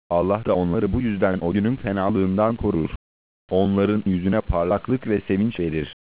Allah da onları bu yüzden o günün fenalığından korur. Onların yüzüne parlaklık ve sevinç verir.